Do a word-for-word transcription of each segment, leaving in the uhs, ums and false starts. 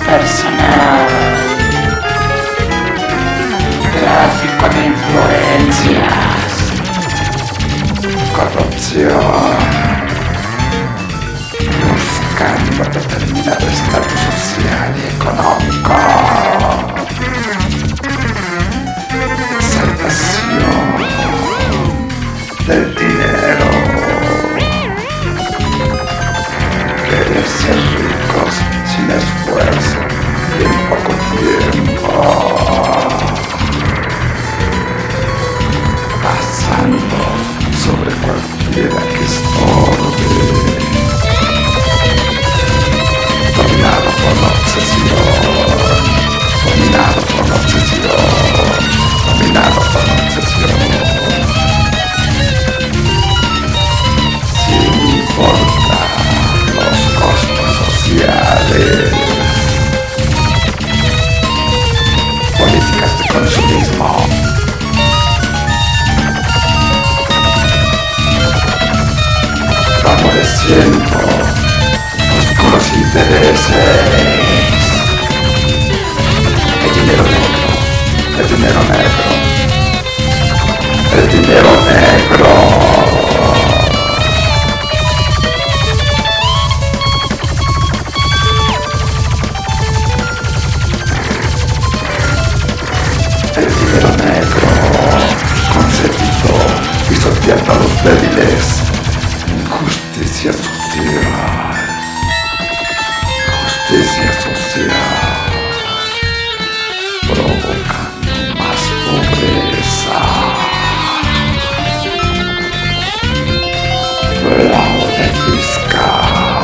personal, tráfico de influencias, corrupción, buscando determinado estatus social y económico, exaltación del dinero, querer ser ricos sin esfuerzo y en poco tiempo, pasando sobre cualquiera que estorbe, dominado por la obsesión, dominado por la obsesión, dominado por la obsesión, sin importar los costos sociales, políticas de consumismo, favoreciendo oscuros intereses, el dinero negro, el dinero negro, el dinero negro. El dinero negro, concebido, pisoteando a los débiles, justicia social, justicia social, provocando más pobreza, fraude fiscal,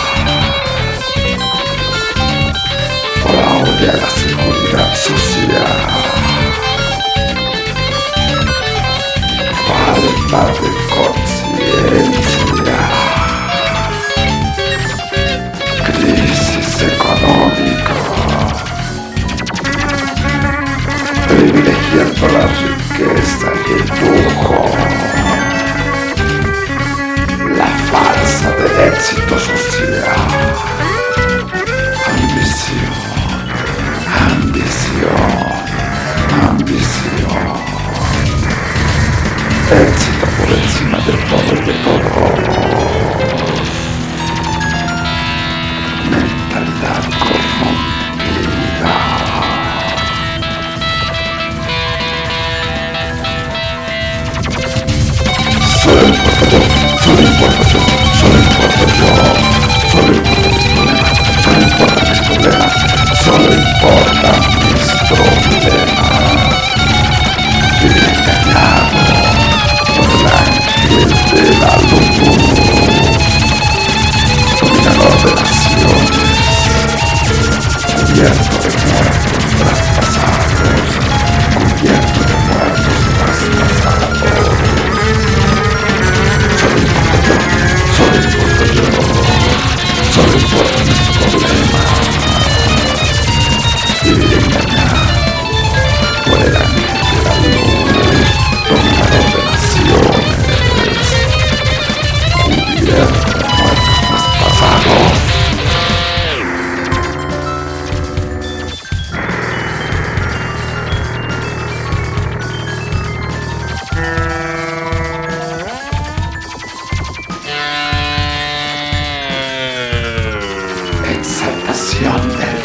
fraude a la seguridad social, falta de conciencia, crisis económica, privilegiando la riqueza y el lujo, la farsa del éxito social, ambición, ambición, ambición, éxito por encima de todo y de todo, mentalidad corrompida, solo importo yo, solo importo yo, solo importo yo, solo importan mis problemas, solo importan mis problemas, solo importan mis problemas, vivir engañado por el ángel de la luz, dominador de naciones, cubierto de muertos traspasados, cubierto de muertos traspasados. Solo importo yo, solo importo yo, solo importan mis problemas, vivir engañado por el ángel de la luz, dominador de naciones, cubierto de muertos traspasados. Exaltación del